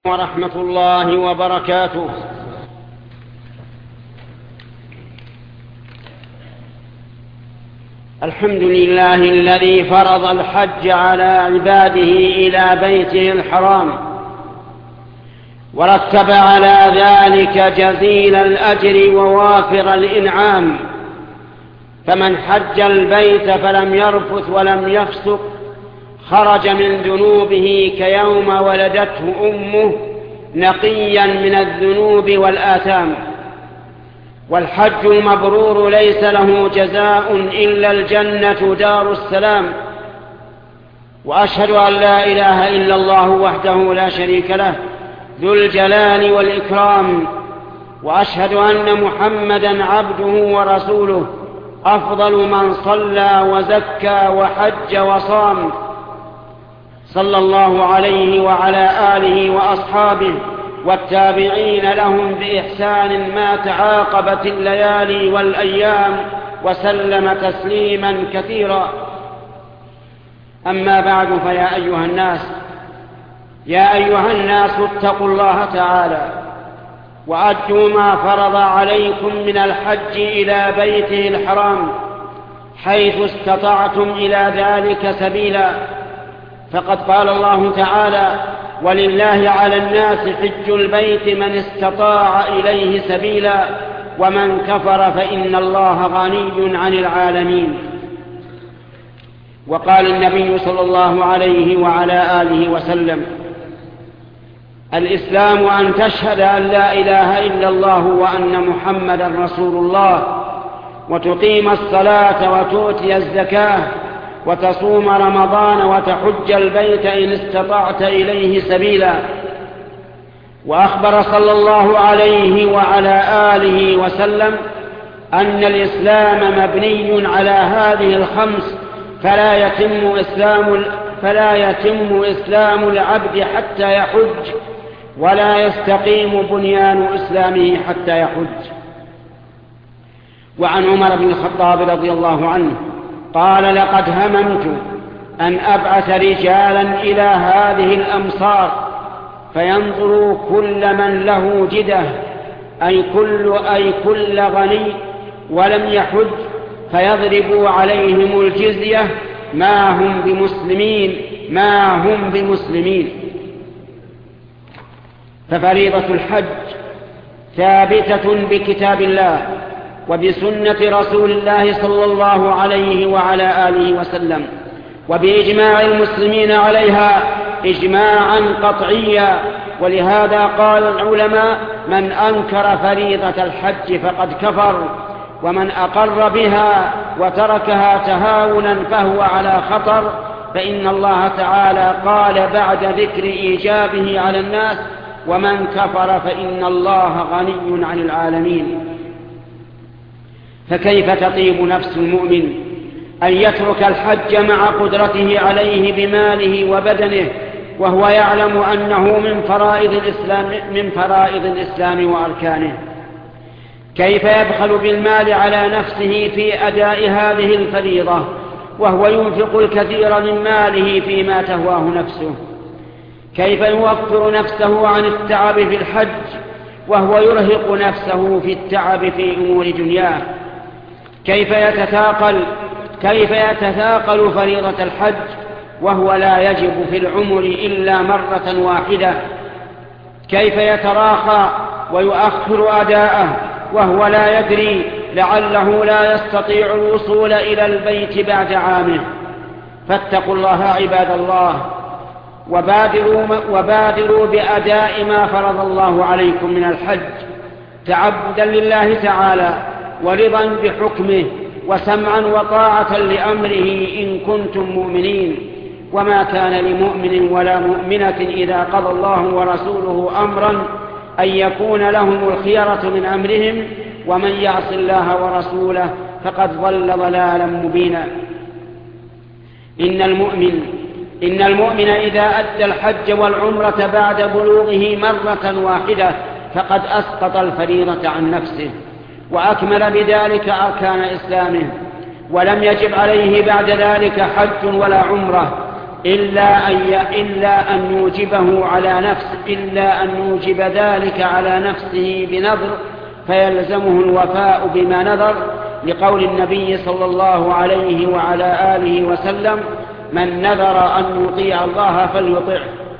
ورحمة الله وبركاته. الحمد لله الذي فرض الحج على عباده إلى بيته الحرام، ورتب على ذلك جزيل الأجر ووافر الإنعام. فمن حج البيت فلم يرفث ولم يفسق خرج من ذنوبه كيوم ولدته أمه نقيا من الذنوب والآثام. والحج المبرور ليس له جزاء إلا الجنة دار السلام. وأشهد أن لا إله إلا الله وحده لا شريك له ذو الجلال والإكرام، وأشهد أن محمدا عبده ورسوله أفضل من صلى وزكى وحج وصام، صلى الله عليه وعلى آله وأصحابه والتابعين لهم بإحسان ما تعاقبت الليالي والأيام، وسلم تسليما كثيرا. أما بعد، فيا أيها الناس اتقوا الله تعالى وأدوا ما فرض عليكم من الحج إلى بيته الحرام حيث استطعتم إلى ذلك سبيلا. فقد قال الله تعالى: ولله على الناس حج البيت من استطاع إليه سبيلا ومن كفر فإن الله غني عن العالمين. وقال النبي صلى الله عليه وعلى آله وسلم: الإسلام أن تشهد أن لا إله إلا الله وأن محمدا رسول الله، وتقيم الصلاة وتؤتي الزكاة وتصوم رمضان وتحج البيت إن استطعت إليه سبيلا. وأخبر صلى الله عليه وعلى آله وسلم أن الإسلام مبني على هذه الخمس، فلا يتم إسلام العبد حتى يحج، ولا يستقيم بنيان إسلامه حتى يحج. وعن عمر بن الخطاب رضي الله عنه قال: لقد هممت أن أبعث رجالا إلى هذه الأمصار فينظروا كل من له جدة، أي كل غني ولم يحج، فيضربوا عليهم الجزية ما هم بمسلمين. ففريضة الحج ثابتة بكتاب الله وبسنة رسول الله صلى الله عليه وعلى آله وسلم، وبإجماع المسلمين عليها إجماعا قطعيا. ولهذا قال العلماء: من أنكر فريضة الحج فقد كفر، ومن أقر بها وتركها تهاونا فهو على خطر، فإن الله تعالى قال بعد ذكر إيجابه على الناس: ومن كفر فإن الله غني عن العالمين. فكيف تطيب نفس المؤمن أن يترك الحج مع قدرته عليه بماله وبدنه، وهو يعلم أنه من فرائض الإسلام وأركانه؟ كيف يبخل بالمال على نفسه في أداء هذه الفريضة وهو ينفق الكثير من ماله فيما تهواه نفسه؟ كيف يوفر نفسه عن التعب في الحج وهو يرهق نفسه في التعب في أمور دنياه؟ كيف يتثاقل فريضة الحج وهو لا يجب في العمر إلا مرة واحدة؟ كيف يتراخى ويؤخر أداءه وهو لا يدري لعله لا يستطيع الوصول إلى البيت بعد عامه؟ فاتقوا الله عباد الله، وبادروا بأداء ما فرض الله عليكم من الحج تعبدا لله تعالى ورضا بحكمه وسمعا وطاعة لأمره إن كنتم مؤمنين. وما كان لمؤمن ولا مؤمنة إذا قضى الله ورسوله أمرا أن يكون لهم الخيرة من أمرهم، ومن يعص الله ورسوله فقد ضل ضلالا مبينا. إن المؤمن إذا أدى الحج والعمرة بعد بلوغه مرة واحدة فقد أسقط الفريضة عن نفسه وأكمل بذلك أركان إسلامه، ولم يجب عليه بعد ذلك حج ولا عمرة، إلا أن يوجب ذلك على نفسه بنذر فيلزمه الوفاء بما نذر، لقول النبي صلى الله عليه وعلى آله وسلم: من نذر أن يطيع الله فليطعه.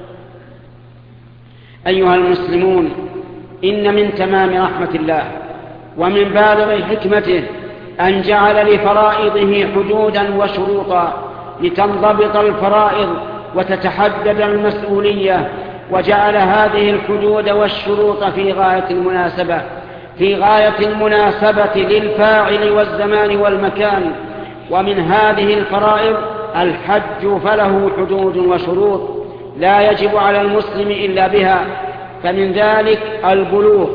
أيها المسلمون، إن من تمام رحمة الله ومن بالغ حكمته أن جعل لفرائضه حدودا وشروطا لتنضبط الفرائض وتتحدد المسؤولية، وجعل هذه الحدود والشروط في غاية المناسبة للفاعل والزمان والمكان. ومن هذه الفرائض الحج، فله حدود وشروط لا يجب على المسلم إلا بها، فمن ذلك البلوغ،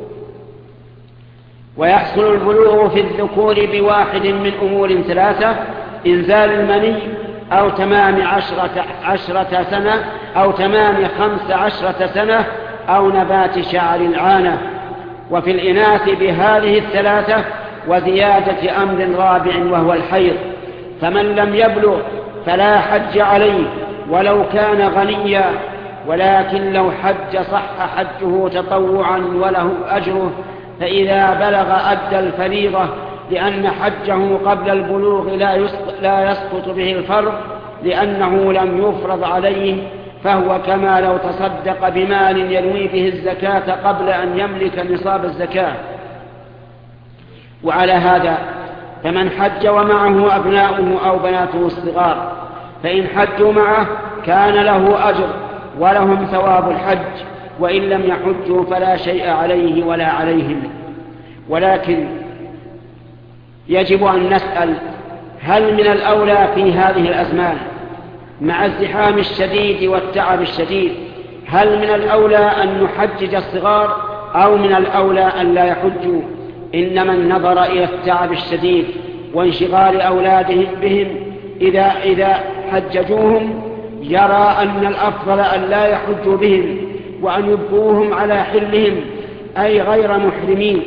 ويحصل البلوغ في الذكور بواحد من أمور ثلاثة: إنزال المني، أو تمام 10 سنة، أو تمام 15 سنة، أو نبات شعر العانة. وفي الإناث بهذه الثلاثة وزيادة أمر رابع وهو الحيض. فمن لم يبلغ فلا حج عليه ولو كان غنيا، ولكن لو حج صح حجه تطوعا وله أجره، فإذا بلغ أدى الفريضة، لأن حجه قبل البلوغ لا يسقط به الفرض، لأنه لم يفرض عليه، فهو كما لو تصدق بمال ينوي به الزكاة قبل أن يملك نصاب الزكاة. وعلى هذا فمن حج ومعه أبناؤه أو بناته الصغار، فإن حجوا معه كان له أجر ولهم ثواب الحج، وإن لم يحجوا فلا شيء عليه ولا عليهم. ولكن يجب أن نسأل: هل من الأولى في هذه الأزمان مع الزحام الشديد والتعب الشديد، هل من الأولى أن نحجج الصغار أو من الأولى أن لا يحجوا؟ إن من نظر إلى التعب الشديد وانشغال أولادهم بهم إذا حججوهم يرى أن الأفضل أن لا يحجوا بهم وأن يبقوهم على حلهم، أي غير محرمين،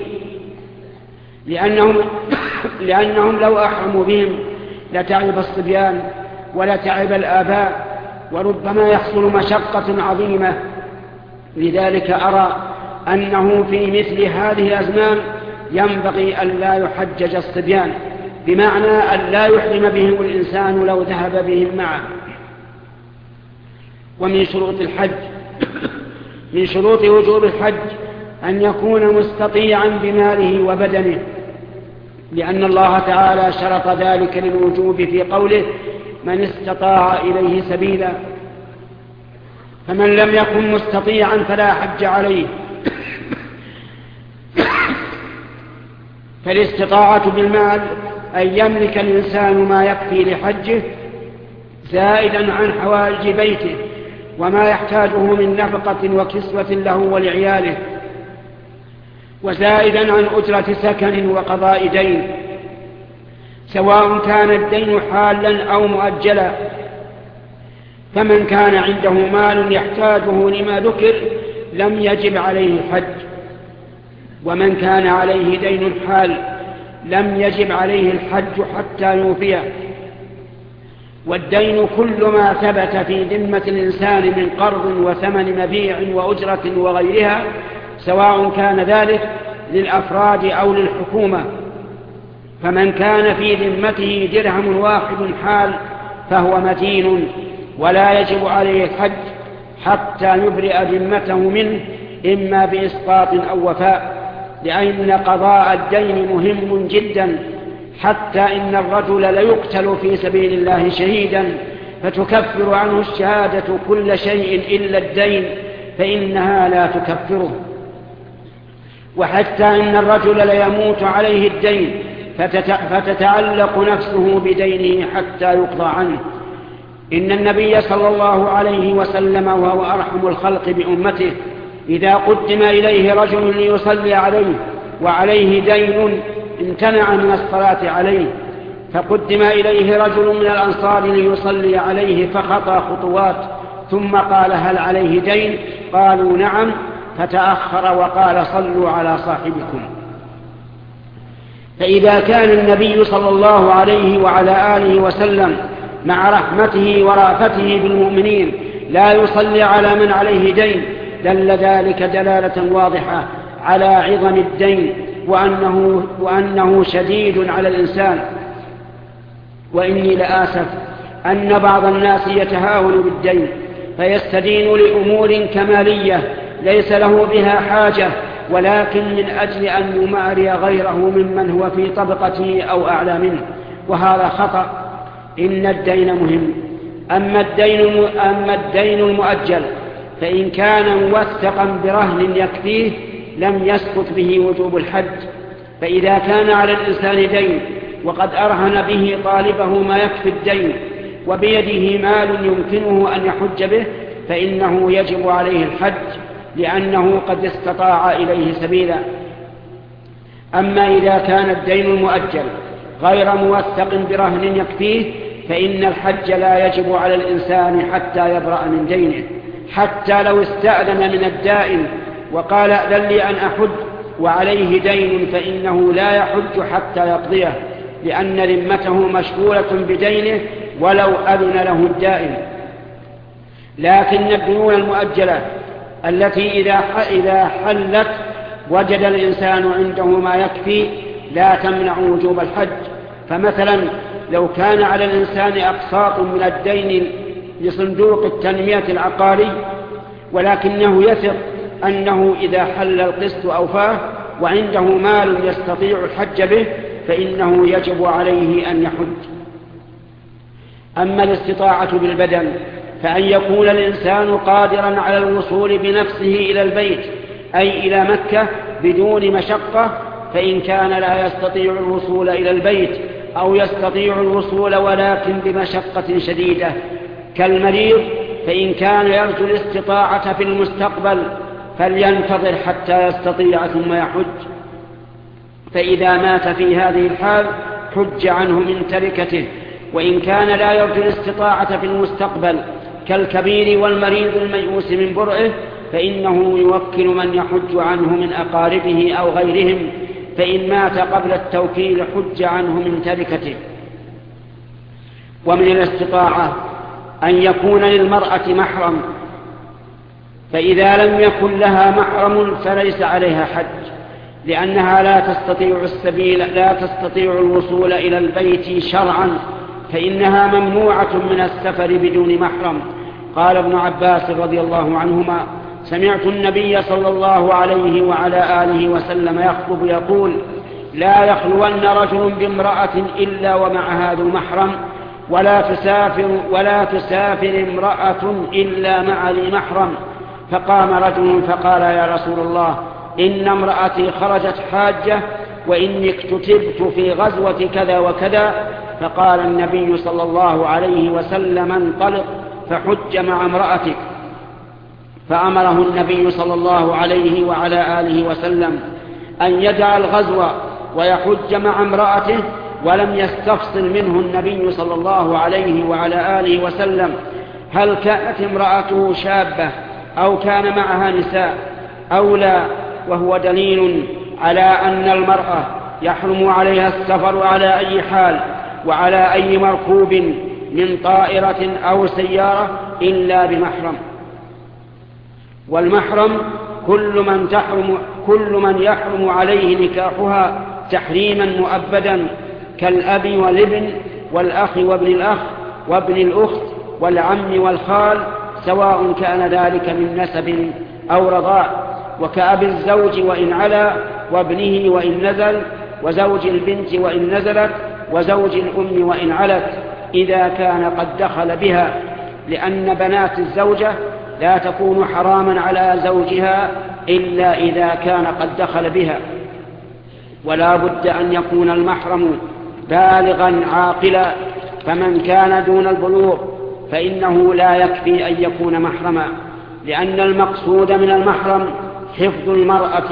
لأنهم لو أحرموا بهم لتعب الصبيان ولتعب الآباء، وربما يحصل مشقة عظيمة. لذلك أرى أنه في مثل هذه الأزمان ينبغي أن لا يحجج الصبيان، بمعنى أن لا يحرم بهم الإنسان لو ذهب بهم معه. ومن شروط الحج من شروط وجوب الحج أن يكون مستطيعا بماله وبدنه، لأن الله تعالى شرط ذلك للوجوب في قوله: من استطاع إليه سبيلا. فمن لم يكن مستطيعا فلا حج عليه. فالاستطاعة بالمال أن يملك الإنسان ما يكفي لحجه زائدا عن حوائج بيته وما يحتاجه من نفقة وكسوة له ولعياله، وزائدا عن أجرة سكن وقضاء دين، سواء كان الدين حالا أو مؤجلا. فمن كان عنده مال يحتاجه لما ذكر لم يجب عليه الحج، ومن كان عليه دين حال لم يجب عليه الحج حتى يوفيه. والدين كل ما ثبت في ذمة الإنسان من قرض وثمن مبيع وأجرة وغيرها، سواء كان ذلك للأفراد أو للحكومة. فمن كان في ذمته درهم واحد حال فهو مدين ولا يجب عليه الحج حتى يبرئ ذمته منه، إما بإسقاط أو وفاء، لأن قضاء الدين مهم جدا، حتى إن الرجل ليقتل في سبيل الله شهيدا فتكفر عنه الشهادة كل شيء إلا الدين، فإنها لا تكفره. وحتى إن الرجل ليموت عليه الدين فتتعلق نفسه بدينه حتى يقضى عنه. إن النبي صلى الله عليه وسلم وهو أرحم الخلق بأمته إذا قدم إليه رجل ليصلي عليه وعليه دين امتنع من الصلاة عليه، فقدم إليه رجل من الأنصار ليصلي عليه فخطى خطوات ثم قال: هل عليه دين؟ قالوا: نعم، فتأخر وقال: صلوا على صاحبكم. فإذا كان النبي صلى الله عليه وعلى آله وسلم مع رحمته ورأفته بالمؤمنين لا يصلي على من عليه دين، دل ذلك دلالة واضحة على عظم الدين وأنه شديد على الإنسان. وإني لآسف أن بعض الناس يتهاون بالدين فيستدين لأمور كمالية ليس له بها حاجة، ولكن من أجل أن يماري غيره ممن هو في طبقته أو أعلى منه، وهذا خطأ. إن الدين مهم. أما الدين المؤجل فإن كان موثقا برهن يكفيه لم يسقط به وجوب الحج. فإذا كان على الإنسان دين وقد أرهن به طالبه ما يكفي الدين وبيده مال يمكنه أن يحج به فإنه يجب عليه الحج لأنه قد استطاع إليه سبيلا. أما إذا كان الدين المؤجل غير موثق برهن يكفيه فإن الحج لا يجب على الإنسان حتى يبرأ من دينه، حتى لو استأذن من الدائن وقال أذن لي أن أحج وعليه دين فإنه لا يحج حتى يقضيه، لأن ذمته مشغولة بدينه ولو أذن له الدائن. لكن الديون المؤجلة التي إذا حلت وجد الإنسان عنده ما يكفي لا تمنع وجوب الحج. فمثلا لو كان على الإنسان أقساط من الدين لصندوق التنمية العقاري ولكنه يثق أنه إذا حل القسط أوفاه وعنده مال يستطيع الحج به فإنه يجب عليه أن يحج. أما الاستطاعة بالبدن فأن يكون الإنسان قادرا على الوصول بنفسه إلى البيت أي إلى مكة بدون مشقة، فإن كان لا يستطيع الوصول إلى البيت أو يستطيع الوصول ولكن بمشقة شديدة كالمريض فإن كان يرجو الاستطاعة في المستقبل فلينتظر حتى يستطيع ثم يحج. فإذا مات في هذه الحال حج عنه من تركته. وإن كان لا يرجو الاستطاعة في المستقبل كالكبير والمريض الميؤوس من برئه فإنه يوكل من يحج عنه من أقاربه أو غيرهم، فإن مات قبل التوكيل حج عنه من تركته. ومن الاستطاعة أن يكون للمرأة محرم، فإذا لم يكن لها محرم فليس عليها حج لأنها لا تستطيع الوصول إلى البيت شرعا، فإنها ممنوعة من السفر بدون محرم. قال ابن عباس رضي الله عنهما: سمعت النبي صلى الله عليه وعلى آله وسلم يخطب يقول: لا يخلون رجل بامرأة إلا ومعها ذو محرم، ولا تسافر امرأة إلا مع ذي محرم. فقام رجل فقال: يا رسول الله، إن امرأتي خرجت حاجة وإني اكتتبت في غزوة كذا وكذا. فقال النبي صلى الله عليه وسلم: انطلق فحج مع امرأتك. فأمره النبي صلى الله عليه وعلى آله وسلم أن يدع الغزو ويحج مع امرأته، ولم يستفصل منه النبي صلى الله عليه وعلى آله وسلم هل كانت امرأته شابة أو كان معها نساء أو لا، وهو دليل على أن المرأة يحرم عليها السفر على أي حال وعلى أي مركوب من طائرة أو سيارة إلا بمحرم. والمحرم كل من يحرم عليه نكاحها تحريما مؤبدا كالأب والابن والأخ وابن الأخ وابن الأخت والعم والخال، سواء كان ذلك من نسب أو رضاع، وكأب الزوج وإن علا، وابنه وإن نزل، وزوج البنت وإن نزلت، وزوج الأم وإن علت إذا كان قد دخل بها، لأن بنات الزوجة لا تكون حراما على زوجها إلا إذا كان قد دخل بها. ولا بد أن يكون المحرم بالغا عاقلا، فمن كان دون البلوغ فإنه لا يكفي أن يكون محرما، لأن المقصود من المحرم حفظ المرأة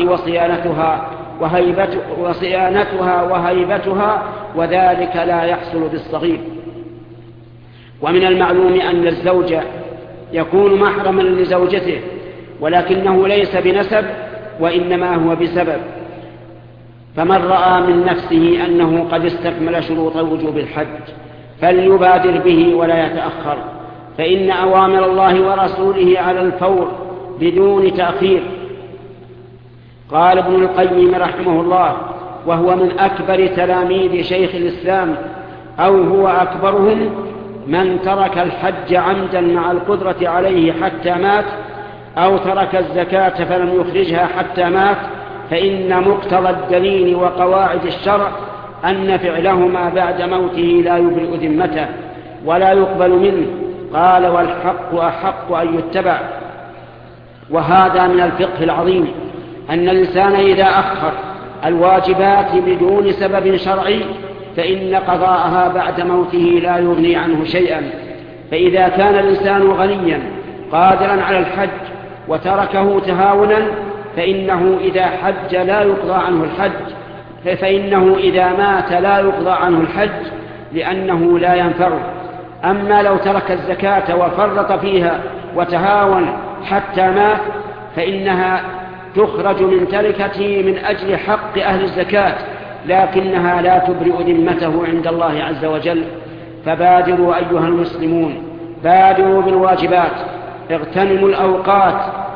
وصيانتها وهيبتها، وذلك لا يحصل بالصغير. ومن المعلوم أن الزوج يكون محرما لزوجته ولكنه ليس بنسب وإنما هو بسبب. فمن رأى من نفسه أنه قد استكمل شروط وجوب الحج فليبادر به ولا يتأخر، فإن أوامر الله ورسوله على الفور بدون تأخير. قال ابن القيم رحمه الله، وهو من أكبر تلاميذ شيخ الإسلام أو هو أكبرهم: من ترك الحج عمدا مع القدرة عليه حتى مات، أو ترك الزكاة فلم يخرجها حتى مات، فإن مقتضى الدليل وقواعد الشرع أن فعلهما بعد موته لا يبرئ ذمته ولا يقبل منه. قال: والحق أحق أن يتبع. وهذا من الفقه العظيم أن الإنسان إذا أخر الواجبات بدون سبب شرعي فإن قضاءها بعد موته لا يغني عنه شيئا. فإذا كان الإنسان غنيا قادرا على الحج وتركه تهاونا فإنه إذا حج لا يقضى عنه الحج، فإنه إذا مات لا يقضى عنه الحج لأنه لا ينفعه. أما لو ترك الزكاة وفرط فيها وتهاون حتى مات فإنها تخرج من تركته من أجل حق أهل الزكاة، لكنها لا تبرئ ذمته عند الله عز وجل. فبادروا أيها المسلمون، بادروا بالواجبات، اغتنموا الأوقات،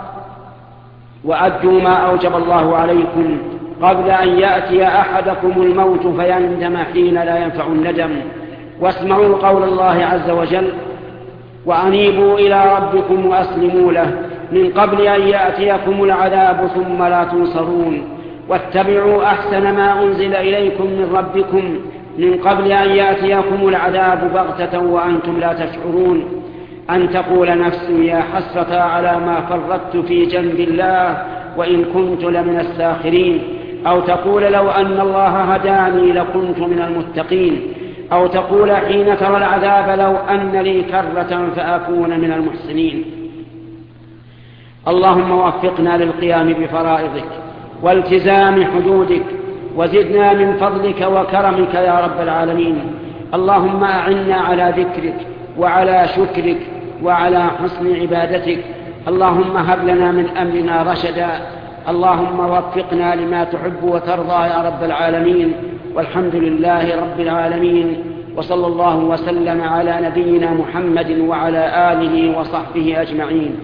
وأدوا ما أوجب الله عليكم قبل أن يأتي أحدكم الموت فيندم حين لا ينفع الندم. واسمعوا قول الله عز وجل: وأنيبوا إلى ربكم وأسلموا له من قبل أن يأتيكم العذاب ثم لا تنصرون. واتبعوا أحسن ما أنزل إليكم من ربكم من قبل أن يأتيكم العذاب بغتة وأنتم لا تشعرون. أن تقول نفس يا حسرة على ما فرطت في جنب الله وإن كنت لمن الساخرين، أو تقول لو أن الله هداني لكنت من المتقين، أو تقول حين ترى العذاب لو أن لي كرة فأكون من المحسنين. اللهم وفقنا للقيام بفرائضك والتزام حدودك، وزدنا من فضلك وكرمك يا رب العالمين. اللهم أعنا على ذكرك وعلى شكرك وعلى حسن عبادتك. اللهم هب لنا من أمرنا رشدا. اللهم وفقنا لما تحب وترضى يا رب العالمين، والحمد لله رب العالمين. وصلى الله وسلم على نبينا محمد وعلى آله وصحبه أجمعين.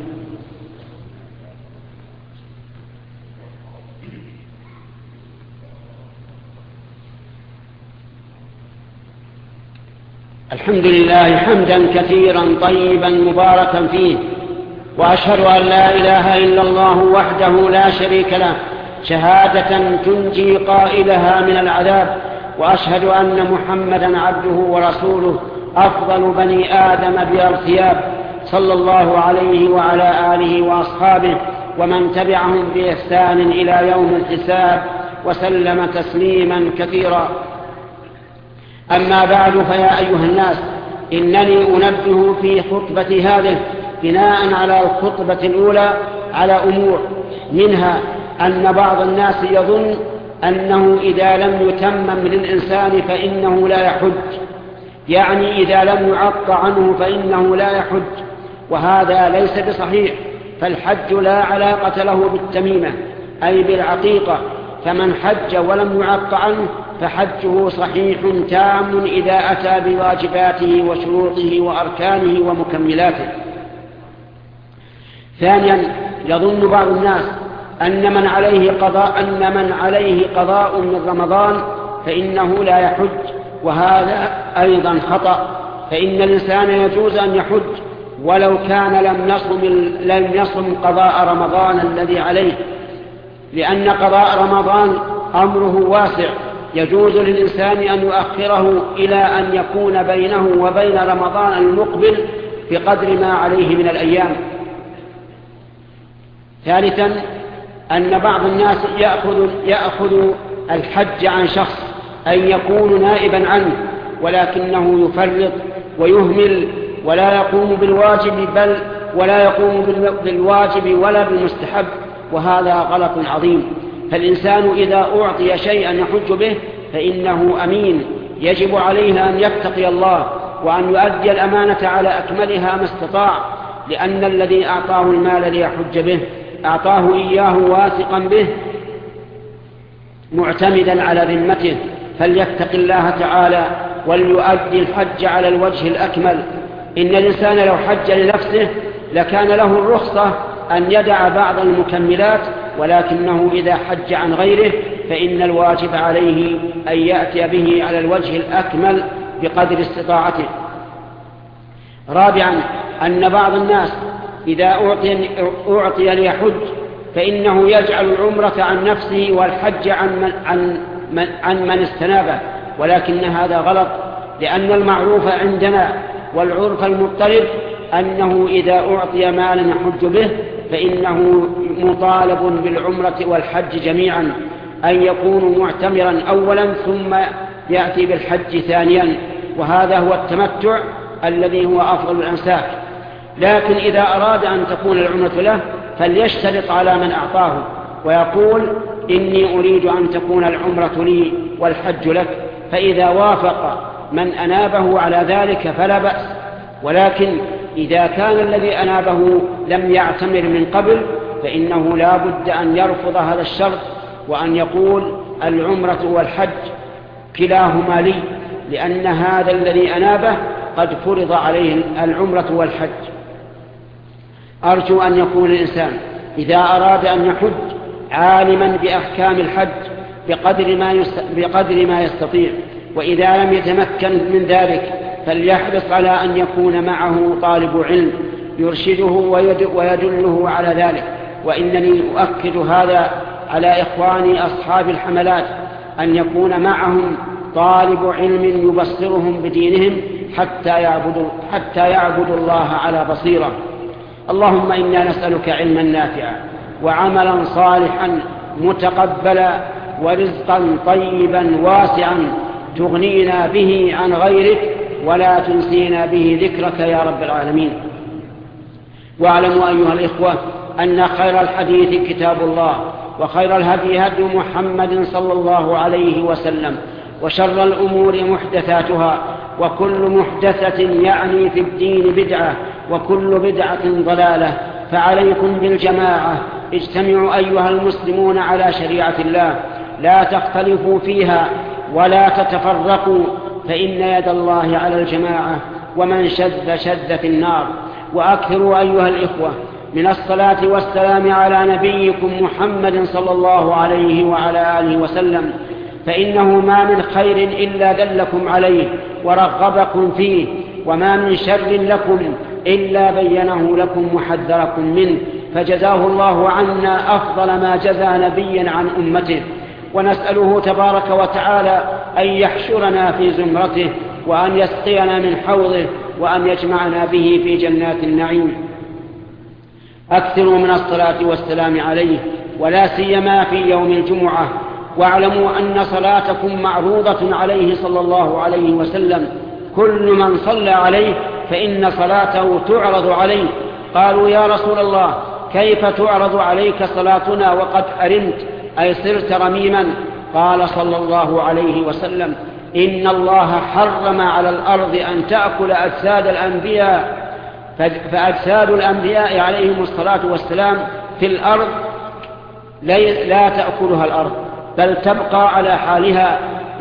الحمد لله حمدا كثيرا طيبا مباركا فيه، وأشهد أن لا إله إلا الله وحده لا شريك له شهادة تنجي قائلها من العذاب، وأشهد أن محمدا عبده ورسوله أفضل بني آدم بارتياب، صلى الله عليه وعلى آله وأصحابه ومن تبعهم بإحسان إلى يوم الحساب، وسلم تسليما كثيرا. أما بعد، فيا أيها الناس، إنني أنبه في خطبة هذه بناء على الخطبة الأولى على أمور، منها أن بعض الناس يظن أنه إذا لم يتمم للإنسان فإنه لا يحج، يعني إذا لم يعق عنه فإنه لا يحج، وهذا ليس بصحيح. فالحج لا علاقة له بالتميمة أي بالعقيقة، فمن حج ولم يعق عنه فحجه صحيح تام إذا أتى بواجباته وشروطه وأركانه ومكملاته. ثانيا، يظن بعض الناس أن من عليه قضاء من رمضان فإنه لا يحج، وهذا أيضا خطأ. فإن الإنسان يجوز أن يحج ولو كان لم يصم قضاء رمضان الذي عليه، لأن قضاء رمضان أمره واسع، يجوز للإنسان أن يؤخره إلى أن يكون بينه وبين رمضان المقبل بقدر ما عليه من الأيام. ثالثا، أن بعض الناس يأخذ الحج عن شخص أن يكون نائبا عنه، ولكنه يفرط ويهمل ولا يقوم بالواجب، بل ولا يقوم بالواجب ولا بالمستحب، وهذا غلط عظيم. فالإنسان إذا أعطي شيئا يحج به فإنه أمين، يجب عليه أن يتقي الله وأن يؤدي الأمانة على أكملها ما استطاع، لأن الذي أعطاه المال ليحج به أعطاه إياه واثقا به معتمدا على ذمته، فليتق الله تعالى وليؤدي الحج على الوجه الأكمل. إن الإنسان لو حج لنفسه لكان له الرخصة أن يدع بعض المكملات، ولكنه إذا حج عن غيره فإن الواجب عليه أن يأتي به على الوجه الأكمل بقدر استطاعته. رابعا، أن بعض الناس إذا أعطي ليحج فإنه يجعل العمرة عن نفسه والحج عن من استنابه، ولكن هذا غلط، لأن المعروف عندنا والعرف المضطرب أنه إذا أعطي مالا يحج به فإنه مطالب بالعمرة والحج جميعا، أن يكون معتمرا أولا ثم يأتي بالحج ثانيا، وهذا هو التمتع الذي هو أفضل الأنساك. لكن إذا أراد أن تكون العمرة له فليشترط على من أعطاه ويقول إني أريد أن تكون العمرة لي والحج لك، فإذا وافق من أنابه على ذلك فلا بأس. ولكن إذا كان الذي أنابه لم يعتمر من قبل فإنه لا بد أن يرفض هذا الشرط وأن يقول العمرة والحج كلاهما لي، لأن هذا الذي أنابه قد فرض عليه العمرة والحج. أرجو أن يكون الإنسان إذا أراد أن يحج عالما بأحكام الحج بقدر ما يستطيع، وإذا لم يتمكن من ذلك فليحرص على أن يكون معه طالب علم يرشده ويدله على ذلك. وإنني أؤكد هذا على إخواني أصحاب الحملات أن يكون معهم طالب علم يبصرهم بدينهم حتى يعبدوا الله على بصيرة. اللهم إنا نسألك علما نافعا وعملا صالحا متقبلا ورزقا طيبا واسعا تغنينا به عن غيرك ولا تنسينا به ذكرك يا رب العالمين. واعلموا أيها الإخوة أن خير الحديث كتاب الله، وخير الهدي هدي محمد صلى الله عليه وسلم، وشر الأمور محدثاتها، وكل محدثة يعني في الدين بدعة، وكل بدعة ضلالة. فعليكم بالجماعة، اجتمعوا أيها المسلمون على شريعة الله، لا تختلفوا فيها ولا تتفرقوا، فإن يد الله على الجماعة، ومن شذ في النار. وأكثروا أيها الإخوة من الصلاة والسلام على نبيكم محمد صلى الله عليه وعلى آله وسلم، فإنه ما من خير إلا دلكم عليه ورغبكم فيه، وما من شر لكم إلا بينه لكم وحذركم منه، فجزاه الله عنا أفضل ما جزى نبيا عن أمته. ونسأله تبارك وتعالى أن يحشرنا في زمرته، وأن يسقينا من حوضه، وأن يجمعنا به في جنات النعيم. أكثروا من الصلاة والسلام عليه، ولا سيما في يوم الجمعة. واعلموا أن صلاتكم معروضة عليه صلى الله عليه وسلم، كل من صلى عليه فإن صلاته تعرض عليه. قالوا يا رسول الله كيف تعرض عليك صلاتنا وقد أرمت أي صرت رميما؟ قال صلى الله عليه وسلم إن الله حرم على الأرض أن تأكل أجساد الأنبياء، فأجساد الأنبياء عليهم الصلاة والسلام في الأرض لا تأكلها الأرض، بل تبقى على حالها،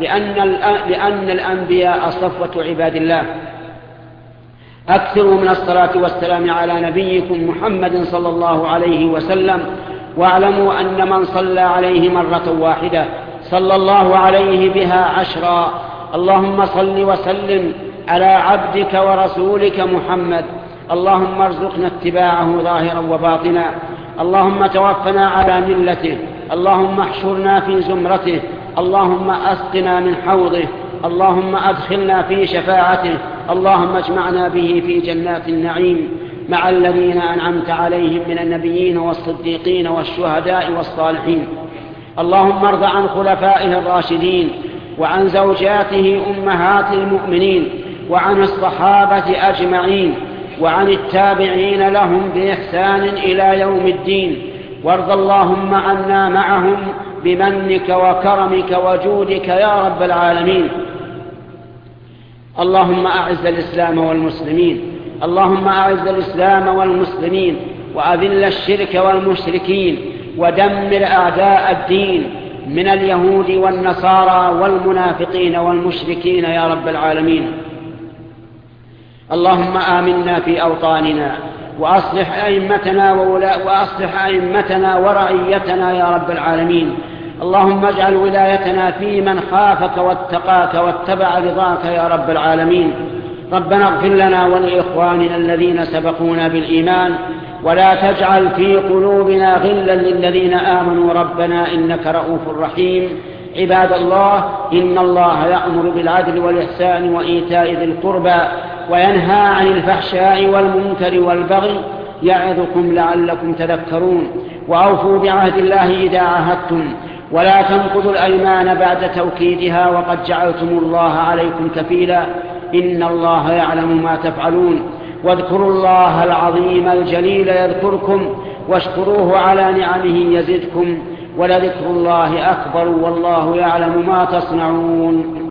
لأن الأنبياء صفوة عباد الله. أكثروا من الصلاة والسلام على نبيكم محمد صلى الله عليه وسلم، واعلموا أن من صلى عليه مرة واحدة صلى الله عليه بها 10. اللهم صل وسلم على عبدك ورسولك محمد، اللهم ارزقنا اتباعه ظاهرا وباطنا، اللهم توفنا على ملته، اللهم احشرنا في زمرته، اللهم أسقنا من حوضه، اللهم أدخلنا في شفاعته، اللهم اجمعنا به في جنات النعيم مع الذين أنعمت عليهم من النبيين والصديقين والشهداء والصالحين. اللهم ارض عن خلفائه الراشدين، وعن زوجاته أمهات المؤمنين، وعن الصحابة أجمعين، وعن التابعين لهم بإحسان إلى يوم الدين. وارض اللهم عنا معهم بمنك وكرمك وجودك يا رب العالمين. اللهم أعز الإسلام والمسلمين، اللهم أعز الإسلام والمسلمين، وأذل الشرك والمشركين، ودمر أعداء الدين، من اليهود والنصارى والمنافقين والمشركين يا رب العالمين. اللهم آمنا في أوطاننا وأصلح أئمتنا ورعيتنا يا رب العالمين. اللهم اجعل ولايتنا في من خافك واتقاك واتبع رضاك يا رب العالمين. ربنا اغفر لنا ولإخواننا الذين سبقونا بالإيمان ولا تجعل في قلوبنا غلا للذين آمنوا ربنا إنك رؤوف رحيم. عباد الله، إن الله يأمر بالعدل والإحسان وإيتاء ذي القربى وينهى عن الفحشاء والمنكر والبغي يعظكم لعلكم تذكرون. وأوفوا بعهد الله إذا عاهدتم ولا تنقضوا الأيمان بعد توكيدها وقد جعلتم الله عليكم كفيلا إن الله يعلم ما تفعلون. واذكروا الله العظيم الجليل يذكركم واشكروه على نعمه يزدكم ولذكر الله أكبر والله يعلم ما تصنعون.